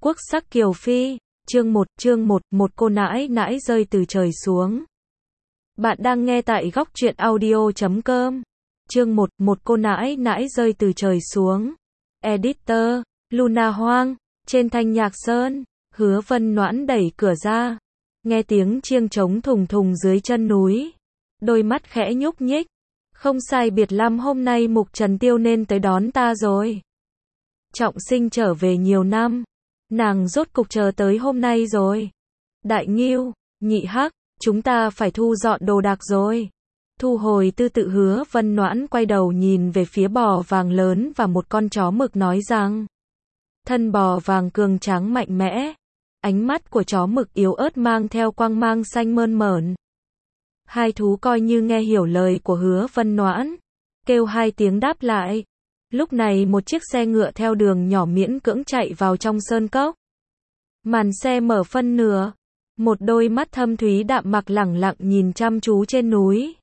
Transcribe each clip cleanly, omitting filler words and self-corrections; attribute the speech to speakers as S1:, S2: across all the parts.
S1: Quốc sắc kiều phi, chương 1, một cô nãi nãi rơi từ trời xuống. Bạn đang nghe tại góc truyện audio.com. Chương 1, một cô nãi nãi rơi từ trời xuống. Editor, Luna Hoang, trên Thanh Nhạc Sơn, Hứa Vân Noãn đẩy cửa ra. Nghe tiếng chiêng trống thùng thùng dưới chân núi. Đôi mắt khẽ nhúc nhích. Không sai biệt lắm hôm nay Mục Trần Tiêu nên tới đón ta rồi. Trọng Sinh trở về nhiều năm. Nàng rốt cục chờ tới hôm nay rồi. Đại Ngưu, Nhị Hắc, chúng ta phải thu dọn đồ đạc rồi. Thu hồi tư tự Hứa Vân Noãn quay đầu nhìn về phía bò vàng lớn và một con chó mực nói rằng. Thân bò vàng cường tráng mạnh mẽ. Ánh mắt của chó mực yếu ớt mang theo quang mang xanh mơn mởn. Hai thú coi như nghe hiểu lời của Hứa Vân Noãn. Kêu hai tiếng đáp lại. Lúc này một chiếc xe ngựa theo đường nhỏ miễn cưỡng chạy vào trong sơn cốc. Màn xe mở phân nửa. Một đôi mắt thâm thúy đạm mạc lẳng lặng nhìn chăm chú trên núi.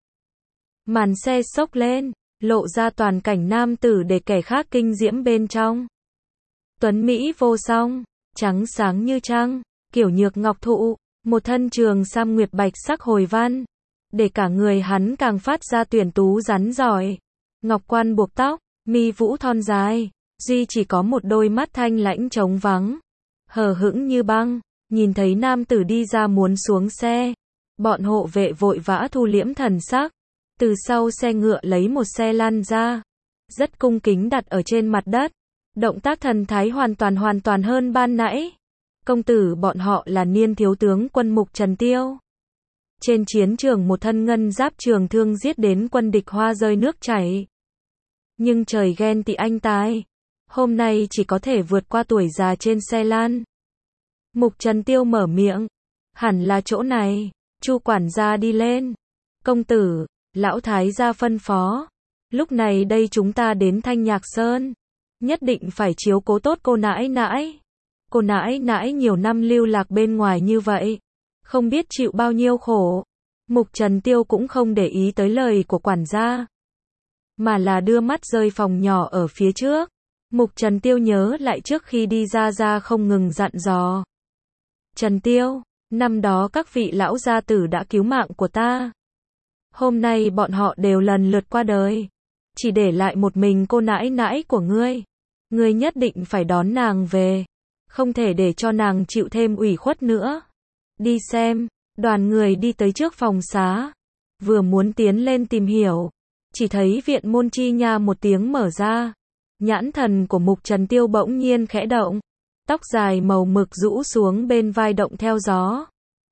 S1: Màn xe xốc lên, lộ ra toàn cảnh nam tử để kẻ khác kinh diễm bên trong. Tuấn Mỹ vô song, trắng sáng như trăng, kiểu nhược ngọc thụ, một thân trường sam nguyệt bạch sắc hồi văn. Để cả người hắn càng phát ra tuyển tú rắn giỏi. Ngọc quan buộc tóc. Mi vũ thon dài, duy chỉ có một đôi mắt thanh lãnh trống vắng, hờ hững như băng. Nhìn thấy nam tử đi ra muốn xuống xe, bọn hộ vệ vội vã thu liễm thần sắc, từ sau xe ngựa lấy một xe lăn ra, rất cung kính đặt ở trên mặt đất. Động tác thần thái hoàn toàn hơn ban nãy. Công tử bọn họ là Niên thiếu tướng quân Mục Trần Tiêu. Trên chiến trường một thân ngân giáp trường thương giết đến quân địch hoa rơi nước chảy. Nhưng trời ghen tị anh tài. Hôm nay chỉ có thể vượt qua tuổi già trên xe lan. Mục Trần Tiêu mở miệng. Hẳn là chỗ này. Chu quản gia đi lên. Công tử, lão thái gia phân phó. Lúc này đây chúng ta đến Thanh Nhạc Sơn. Nhất định phải chiếu cố tốt cô nãi nãi. Cô nãi nãi nhiều năm lưu lạc bên ngoài như vậy. Không biết chịu bao nhiêu khổ. Mục Trần Tiêu cũng không để ý tới lời của quản gia. Mà là đưa mắt rơi phòng nhỏ ở phía trước. Mục Trần Tiêu nhớ lại trước khi đi ra không ngừng dặn dò. Trần Tiêu, năm đó các vị lão gia tử đã cứu mạng của ta. Hôm nay bọn họ đều lần lượt qua đời. Chỉ để lại một mình cô nãi nãi của ngươi. Ngươi nhất định phải đón nàng về. Không thể để cho nàng chịu thêm ủy khuất nữa. Đi xem, đoàn người đi tới trước phòng xá. Vừa muốn tiến lên tìm hiểu. Chỉ thấy viện môn chi nha một tiếng mở ra. Nhãn thần của Mục Trần Tiêu bỗng nhiên khẽ động. Tóc dài màu mực rũ xuống bên vai động theo gió.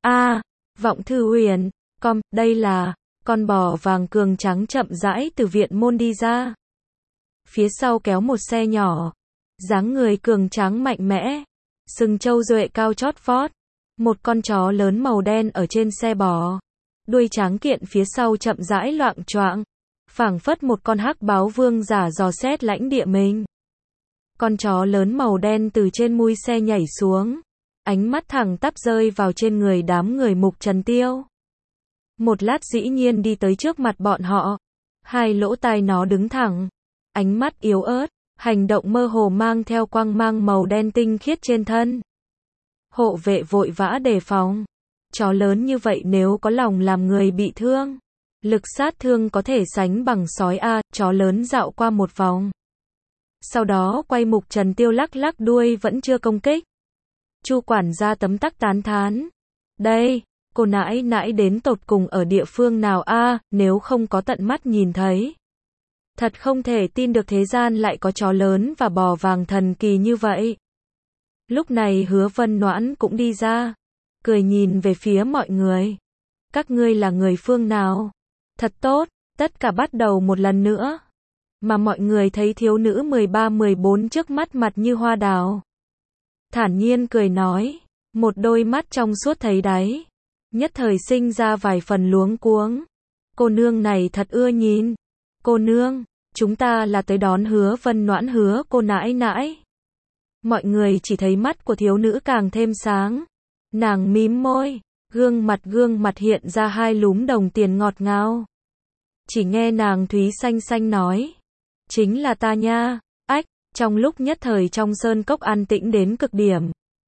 S1: Vọng Thư Huyền, đây là, con bò vàng cường trắng chậm rãi từ viện môn đi ra. Phía sau kéo một xe nhỏ. Dáng người cường tráng mạnh mẽ. Sừng trâu duệ cao chót vót. Một con chó lớn màu đen ở trên xe bò. Đuôi tráng kiện phía sau chậm rãi loạng choạng. Phảng phất một con hắc báo vương giả dò xét lãnh địa mình. Con chó lớn màu đen từ trên mui xe nhảy xuống. Ánh mắt thẳng tắp rơi vào trên người đám người Mục Trần Tiêu. Một lát dĩ nhiên đi tới trước mặt bọn họ. Hai lỗ tai nó đứng thẳng. Ánh mắt yếu ớt. Hành động mơ hồ mang theo quang mang màu đen tinh khiết trên thân. Hộ vệ vội vã đề phòng. Chó lớn như vậy nếu có lòng làm người bị thương. Lực sát thương có thể sánh bằng sói a. Chó lớn dạo qua một vòng. Sau đó quay Mục Trần Tiêu lắc lắc đuôi vẫn chưa công kích. Chu quản gia tấm tắc tán thán. Đây, cô nãi nãi đến tột cùng ở địa phương nào a? Nếu không có tận mắt nhìn thấy. Thật không thể tin được thế gian lại có chó lớn và bò vàng thần kỳ như vậy. Lúc này Hứa Vân Noãn cũng đi ra. Cười nhìn về phía mọi người. Các ngươi là người phương nào? Thật tốt, tất cả bắt đầu một lần nữa. Mà mọi người thấy thiếu nữ 13-14 trước mắt mặt như hoa đào. Thản nhiên cười nói. Một đôi mắt trong suốt thấy đáy. Nhất thời sinh ra vài phần luống cuống. Cô nương này thật ưa nhìn. Cô nương, chúng ta là tới đón Hứa Vân Noãn hứa cô nãi nãi. Mọi người chỉ thấy mắt của thiếu nữ càng thêm sáng. Nàng mím môi. Gương mặt hiện ra hai lúm đồng tiền ngọt ngào. Chỉ nghe nàng thúy xanh xanh nói. Chính là ta nha. Trong lúc nhất thời trong sơn cốc an tĩnh đến cực điểm.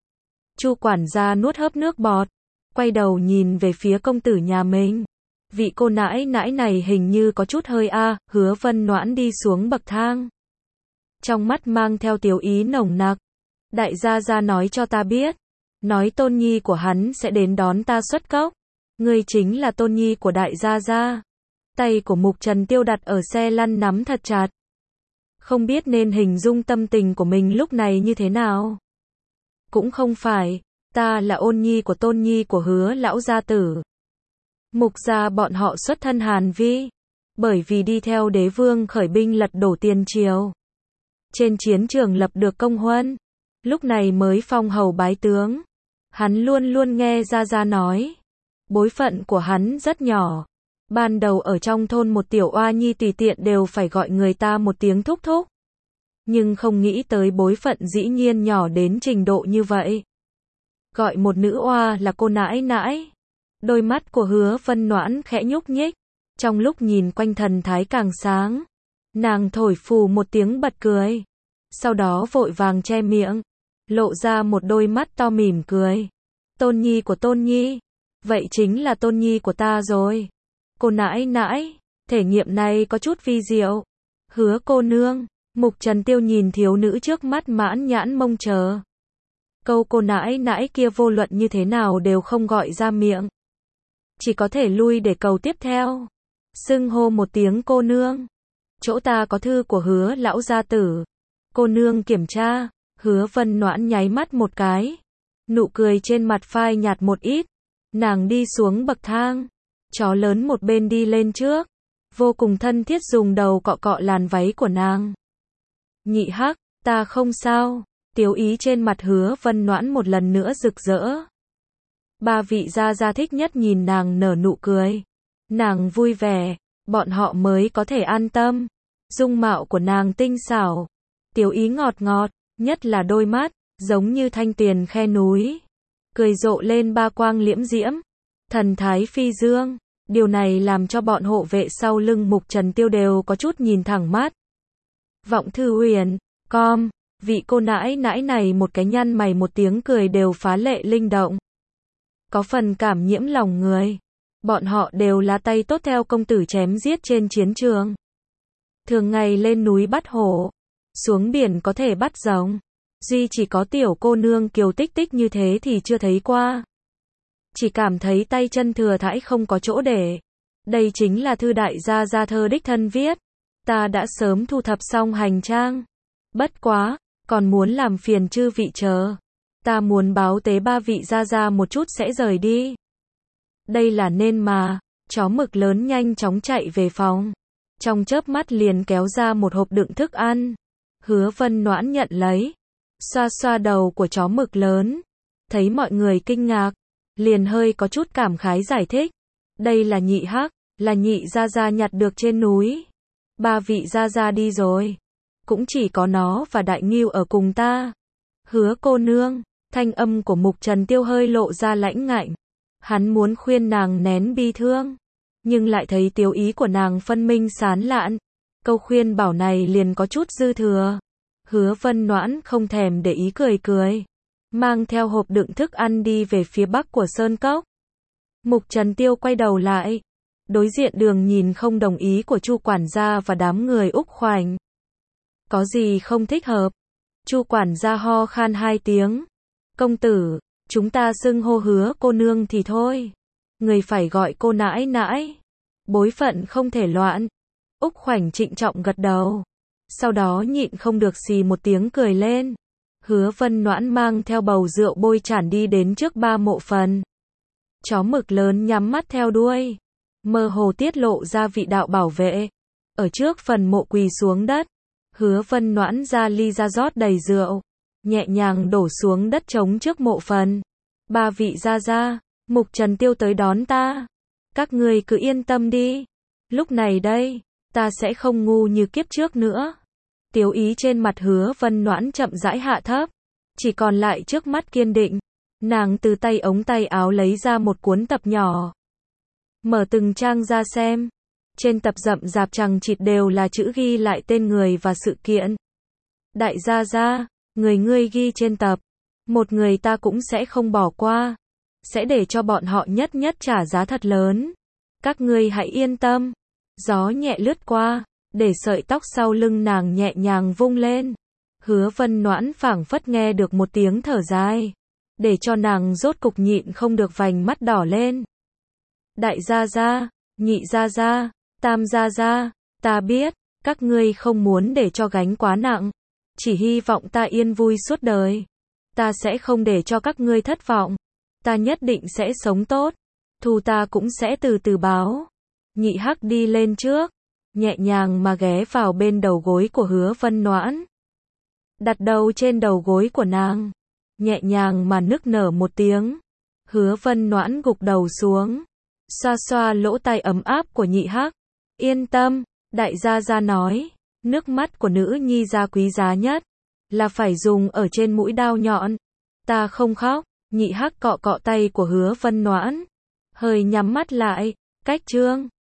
S1: Chu quản gia nuốt hớp nước bọt, quay đầu nhìn về phía công tử nhà mình. Vị cô nãi nãi này hình như có chút hơi Hứa Vân Noãn đi xuống bậc thang. Trong mắt mang theo tiểu ý nồng nặc. Đại gia gia nói cho ta biết. Nói tôn nhi của hắn sẽ đến đón ta xuất cốc. Ngươi chính là tôn nhi của đại gia gia. Tay của Mục Trần Tiêu đặt ở xe lăn nắm thật chặt. Không biết nên hình dung tâm tình của mình lúc này như thế nào. Cũng không phải, ta là ôn nhi của tôn nhi của Hứa lão gia tử. Mục gia bọn họ xuất thân Hàn Vi, bởi vì đi theo đế vương khởi binh lật đổ tiền triều. Trên chiến trường lập được công huân, lúc này mới phong hầu bái tướng. Hắn luôn luôn nghe gia gia nói, bối phận của hắn rất nhỏ. Ban đầu ở trong thôn một tiểu oa nhi tùy tiện đều phải gọi người ta một tiếng thúc thúc. Nhưng không nghĩ tới bối phận dĩ nhiên nhỏ đến trình độ như vậy. Gọi một nữ oa là cô nãi nãi. Đôi mắt của Hứa Vân Noãn khẽ nhúc nhích, trong lúc nhìn quanh thần thái càng sáng. Nàng thổi phù một tiếng bật cười, sau đó vội vàng che miệng, lộ ra một đôi mắt to mỉm cười. Tôn nhi của tôn nhi, vậy chính là tôn nhi của ta rồi. Cô nãi nãi, thể nghiệm này có chút vi diệu. Hứa cô nương, Mục Trần Tiêu nhìn thiếu nữ trước mắt mãn nhãn mong chờ. Câu cô nãi nãi kia vô luận như thế nào đều không gọi ra miệng. Chỉ có thể lui để cầu tiếp theo. Xưng hô một tiếng cô nương. Chỗ ta có thư của Hứa lão gia tử. Cô nương kiểm tra. Hứa Vân Noãn nháy mắt một cái. Nụ cười trên mặt phai nhạt một ít. Nàng đi xuống bậc thang. Chó lớn một bên đi lên trước. Vô cùng thân thiết dùng đầu cọ cọ làn váy của nàng. Nhị hắc, ta không sao. Tiếu ý trên mặt Hứa Vân Noãn một lần nữa rực rỡ. Ba vị gia gia thích nhất nhìn nàng nở nụ cười. Nàng vui vẻ, bọn họ mới có thể an tâm. Dung mạo của nàng tinh xảo, tiếu ý ngọt ngọt, nhất là đôi mắt, giống như thanh tuyền khe núi. Cười rộ lên ba quang liễm diễm, thần thái phi dương. Điều này làm cho bọn hộ vệ sau lưng Mục Trần Tiêu đều có chút nhìn thẳng mắt. Vọng Thư Huyền, vị cô nãi nãi này một cái nhăn mày một tiếng cười đều phá lệ linh động. Có phần cảm nhiễm lòng người. Bọn họ đều là tay tốt theo công tử chém giết trên chiến trường. Thường ngày lên núi bắt hổ, xuống biển có thể bắt rồng. Duy chỉ có tiểu cô nương kiều tích tích như thế thì chưa thấy qua. Chỉ cảm thấy tay chân thừa thãi không có chỗ để. Đây chính là thư đại gia gia thơ đích thân viết. Ta đã sớm thu thập xong hành trang. Bất quá, còn muốn làm phiền chư vị chờ. Ta muốn báo tế ba vị gia gia một chút sẽ rời đi. Đây là nên mà. Chó mực lớn nhanh chóng chạy về phòng. Trong chớp mắt liền kéo ra một hộp đựng thức ăn. Hứa Vân Noãn nhận lấy. Xoa xoa đầu của chó mực lớn. Thấy mọi người kinh ngạc. Liền hơi có chút cảm khái giải thích. Đây là nhị hắc, là nhị gia gia nhặt được trên núi. Ba vị gia gia đi rồi. Cũng chỉ có nó và đại ngưu ở cùng ta. Hứa cô nương, thanh âm của Mục Trần Tiêu hơi lộ ra lãnh ngạnh. Hắn muốn khuyên nàng nén bi thương. Nhưng lại thấy tiếu ý của nàng phân minh sán lạn. Câu khuyên bảo này liền có chút dư thừa. Hứa Vân Noãn không thèm để ý cười cười. Mang theo hộp đựng thức ăn đi về phía bắc của Sơn Cốc. Mục Trần Tiêu quay đầu lại. Đối diện đường nhìn không đồng ý của Chu quản gia và đám người Úc Khoảnh. Có gì không thích hợp? Chu quản gia ho khan 2 tiếng. Công tử, chúng ta xưng hô Hứa cô nương thì thôi. Người phải gọi cô nãi nãi. Bối phận không thể loạn. Úc Khoảnh trịnh trọng gật đầu. Sau đó nhịn không được xì một tiếng cười lên. Hứa Vân Noãn mang theo bầu rượu bôi tràn đi đến trước ba mộ phần. Chó mực lớn nhắm mắt theo đuôi. Mơ hồ tiết lộ ra vị đạo bảo vệ. Ở trước phần mộ quỳ xuống đất. Hứa Vân Noãn ra ly ra rót đầy rượu. Nhẹ nhàng đổ xuống đất trống trước mộ phần. Ba vị gia gia, Mục Trần Tiêu tới đón ta. Các ngươi cứ yên tâm đi. Lúc này đây, ta sẽ không ngu như kiếp trước nữa. Tiếu ý trên mặt Hứa Vân Noãn chậm rãi hạ thấp. Chỉ còn lại trước mắt kiên định. Nàng từ tay ống tay áo lấy ra một cuốn tập nhỏ. Mở từng trang ra xem. Trên tập rậm rạp chằng chịt đều là chữ ghi lại tên người và sự kiện. Đại gia gia, người ngươi ghi trên tập. Một người ta cũng sẽ không bỏ qua. Sẽ để cho bọn họ nhất nhất trả giá thật lớn. Các ngươi hãy yên tâm. Gió nhẹ lướt qua, để sợi tóc sau lưng nàng nhẹ nhàng vung lên. Hứa Vân Noãn phảng phất nghe được một tiếng thở dài, để cho nàng rốt cục nhịn không được vành mắt đỏ lên. Đại gia gia, nhị gia gia, tam gia gia, ta biết, các ngươi không muốn để cho gánh quá nặng, chỉ hy vọng ta yên vui suốt đời. Ta sẽ không để cho các ngươi thất vọng, ta nhất định sẽ sống tốt, thù ta cũng sẽ từ từ báo. Nhị Hắc đi lên trước, nhẹ nhàng mà ghé vào bên đầu gối của Hứa Vân Noãn. Đặt đầu trên đầu gối của nàng, nhẹ nhàng mà nức nở một tiếng. Hứa Vân Noãn gục đầu xuống, xoa xoa lỗ tai ấm áp của Nhị Hắc. Yên tâm, đại gia gia nói, nước mắt của nữ nhi gia quý giá nhất, là phải dùng ở trên mũi đao nhọn. Ta không khóc. Nhị Hắc cọ cọ tay của Hứa Vân Noãn, hơi nhắm mắt lại, cách chương.